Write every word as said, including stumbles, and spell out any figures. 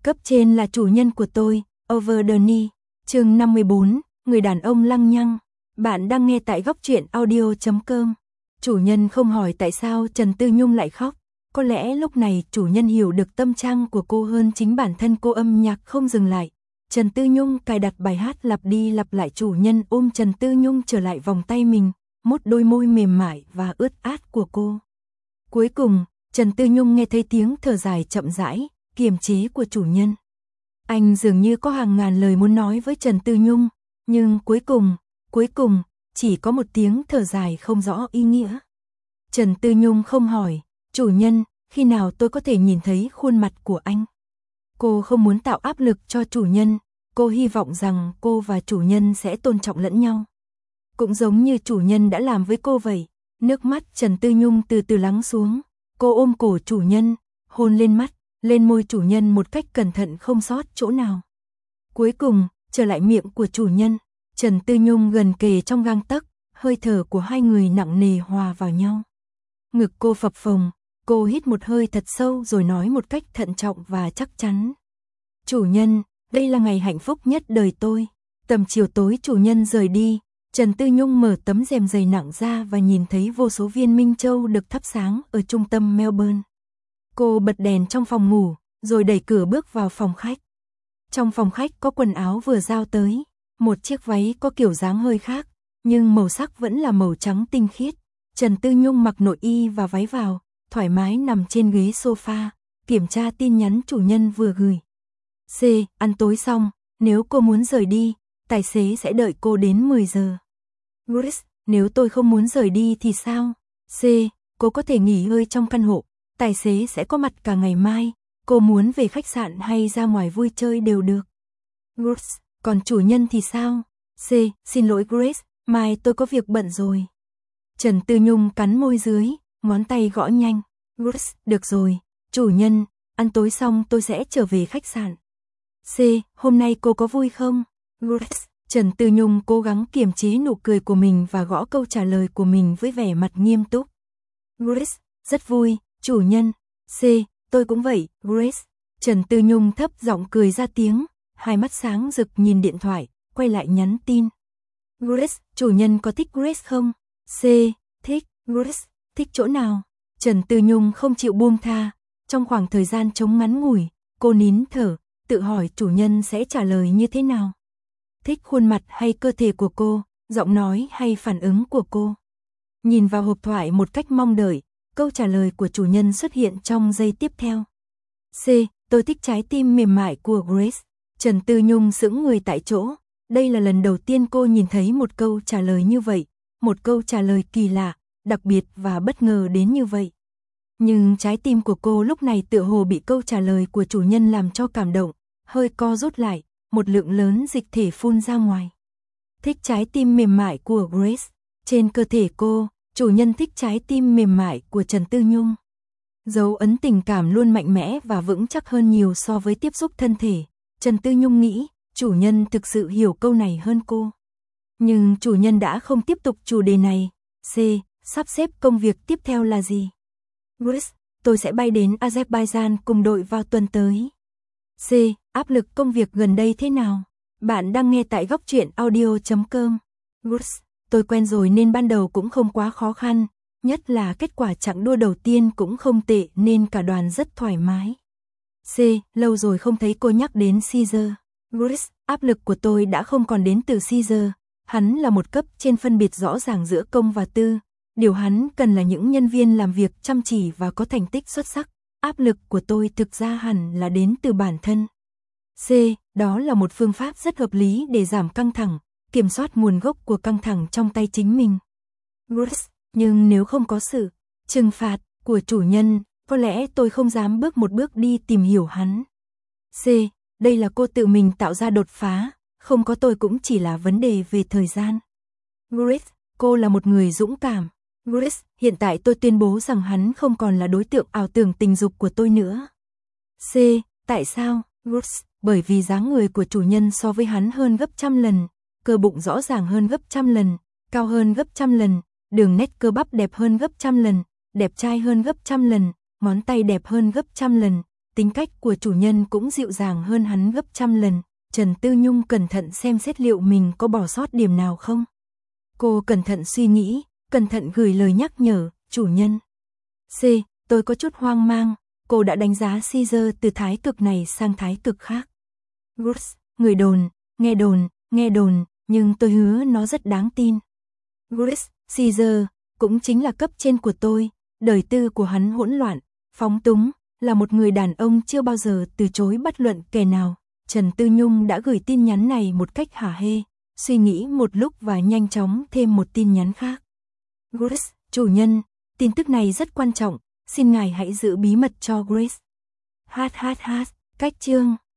Cấp trên là chủ nhân của tôi, Over the Knee. Chương năm mươi bốn, người đàn ông lăng nhăng. Bạn đang nghe tại góc truyện audio chấm com. Chủ nhân không hỏi tại sao Trần Tư Nhung lại khóc. Có lẽ lúc này chủ nhân hiểu được tâm trạng của cô hơn chính bản thân cô. Âm nhạc không dừng lại. Trần Tư Nhung cài đặt bài hát lặp đi lặp lại. Chủ nhân ôm Trần Tư Nhung trở lại vòng tay mình, mút đôi môi mềm mại và ướt át của cô. Cuối cùng, Trần Tư Nhung nghe thấy tiếng thở dài chậm rãi, kiềm chế của chủ nhân. Anh dường như có hàng ngàn lời muốn nói với Trần Tư Nhung, nhưng cuối cùng, cuối cùng, chỉ có một tiếng thở dài không rõ ý nghĩa. Trần Tư Nhung không hỏi, chủ nhân, khi nào tôi có thể nhìn thấy khuôn mặt của anh? Cô không muốn tạo áp lực cho chủ nhân, cô hy vọng rằng cô và chủ nhân sẽ tôn trọng lẫn nhau. Cũng giống như chủ nhân đã làm với cô vậy. Nước mắt Trần Tư Nhung từ từ lắng xuống, cô ôm cổ chủ nhân, hôn lên mắt, lên môi chủ nhân một cách cẩn thận không sót chỗ nào. Cuối cùng, trở lại miệng của chủ nhân, Trần Tư Nhung gần kề trong gang tấc, hơi thở của hai người nặng nề hòa vào nhau. Ngực cô phập phồng, cô hít một hơi thật sâu rồi nói một cách thận trọng và chắc chắn. Chủ nhân, đây là ngày hạnh phúc nhất đời tôi. Tầm chiều tối chủ nhân rời đi, Trần Tư Nhung mở tấm rèm dày nặng ra và nhìn thấy vô số viên minh châu được thắp sáng ở trung tâm Melbourne. Cô bật đèn trong phòng ngủ, rồi đẩy cửa bước vào phòng khách. Trong phòng khách có quần áo vừa giao tới, một chiếc váy có kiểu dáng hơi khác, nhưng màu sắc vẫn là màu trắng tinh khiết. Trần Tư Nhung mặc nội y và váy vào, thoải mái nằm trên ghế sofa, kiểm tra tin nhắn chủ nhân vừa gửi. C. Ăn tối xong, nếu cô muốn rời đi, tài xế sẽ đợi cô đến mười giờ. Grace, nếu tôi không muốn rời đi thì sao? C. Cô có thể nghỉ ngơi trong căn hộ, tài xế sẽ có mặt cả ngày mai. Cô muốn về khách sạn hay ra ngoài vui chơi đều được. Grace, còn chủ nhân thì sao? C. Xin lỗi Grace, mai tôi có việc bận rồi. Trần Tư Nhung cắn môi dưới, ngón tay gõ nhanh. Grace, được rồi, chủ nhân, ăn tối xong tôi sẽ trở về khách sạn. C. Hôm nay cô có vui không? Grace. Trần Tư Nhung cố gắng kiềm chế nụ cười của mình và gõ câu trả lời của mình với vẻ mặt nghiêm túc. Grace, rất vui, chủ nhân. C. Tôi cũng vậy, Grace. Trần Tư Nhung thấp giọng cười ra tiếng, hai mắt sáng rực nhìn điện thoại, quay lại nhắn tin. Grace, chủ nhân có thích Grace không? C. Thích, Grace, thích chỗ nào? Trần Tư Nhung không chịu buông tha, trong khoảng thời gian trống ngắn ngủi, cô nín thở, tự hỏi chủ nhân sẽ trả lời như thế nào. Thích khuôn mặt hay cơ thể của cô, giọng nói hay phản ứng của cô. Nhìn vào hộp thoại một cách mong đợi, câu trả lời của chủ nhân xuất hiện trong giây tiếp theo. C. Tôi thích trái tim mềm mại của Grace. Trần Tư Nhung sững người tại chỗ. Đây là lần đầu tiên cô nhìn thấy một câu trả lời như vậy, một câu trả lời kỳ lạ, đặc biệt và bất ngờ đến như vậy. Nhưng trái tim của cô lúc này tựa hồ bị câu trả lời của chủ nhân làm cho cảm động, hơi co rút lại, một lượng lớn dịch thể phun ra ngoài. Thích trái tim mềm mại của Grace. Trên cơ thể cô, chủ nhân thích trái tim mềm mại của Trần Tư Nhung. Dấu ấn tình cảm luôn mạnh mẽ và vững chắc hơn nhiều so với tiếp xúc thân thể. Trần Tư Nhung nghĩ, chủ nhân thực sự hiểu câu này hơn cô. Nhưng chủ nhân đã không tiếp tục chủ đề này. C. Sắp xếp công việc tiếp theo là gì? Grace, tôi sẽ bay đến Azerbaijan cùng đội vào tuần tới. C. Áp lực công việc gần đây thế nào? Bạn đang nghe tại góc truyện audio chấm com. Grace, tôi quen rồi nên ban đầu cũng không quá khó khăn, nhất là kết quả chặng đua đầu tiên cũng không tệ nên cả đoàn rất thoải mái. C. Lâu rồi không thấy cô nhắc đến Caesar. Grace, áp lực của tôi đã không còn đến từ Caesar, hắn là một cấp trên phân biệt rõ ràng giữa công và tư. Điều hắn cần là những nhân viên làm việc chăm chỉ và có thành tích xuất sắc. Áp lực của tôi thực ra hẳn là đến từ bản thân. C. Đó là một phương pháp rất hợp lý để giảm căng thẳng, kiểm soát nguồn gốc của căng thẳng trong tay chính mình. Grace, nhưng nếu không có sự trừng phạt của chủ nhân, có lẽ tôi không dám bước một bước đi tìm hiểu hắn. C. Đây là cô tự mình tạo ra đột phá, không có tôi cũng chỉ là vấn đề về thời gian. Grace, cô là một người dũng cảm. Grace, hiện tại tôi tuyên bố rằng hắn không còn là đối tượng ảo tưởng tình dục của tôi nữa. C. Tại sao? Grace, bởi vì dáng người của chủ nhân so với hắn hơn gấp trăm lần, cơ bụng rõ ràng hơn gấp trăm lần, cao hơn gấp trăm lần, đường nét cơ bắp đẹp hơn gấp trăm lần, đẹp trai hơn gấp trăm lần, ngón tay đẹp hơn gấp trăm lần, tính cách của chủ nhân cũng dịu dàng hơn hắn gấp trăm lần. Trần Tư Nhung cẩn thận xem xét liệu mình có bỏ sót điểm nào không. Cô cẩn thận suy nghĩ, cẩn thận gửi lời nhắc nhở, chủ nhân. C, tôi có chút hoang mang, cô đã đánh giá Caesar từ thái cực này sang thái cực khác. Bruce, người đồn, nghe đồn, nghe đồn, nhưng tôi hứa nó rất đáng tin. Bruce, Caesar, cũng chính là cấp trên của tôi, đời tư của hắn hỗn loạn, phóng túng, là một người đàn ông chưa bao giờ từ chối bất luận kẻ nào. Trần Tư Nhung đã gửi tin nhắn này một cách hả hê, suy nghĩ một lúc và nhanh chóng thêm một tin nhắn khác. Grace, chủ nhân, tin tức này rất quan trọng, xin ngài hãy giữ bí mật cho Grace. Hát hát hát, cách chương.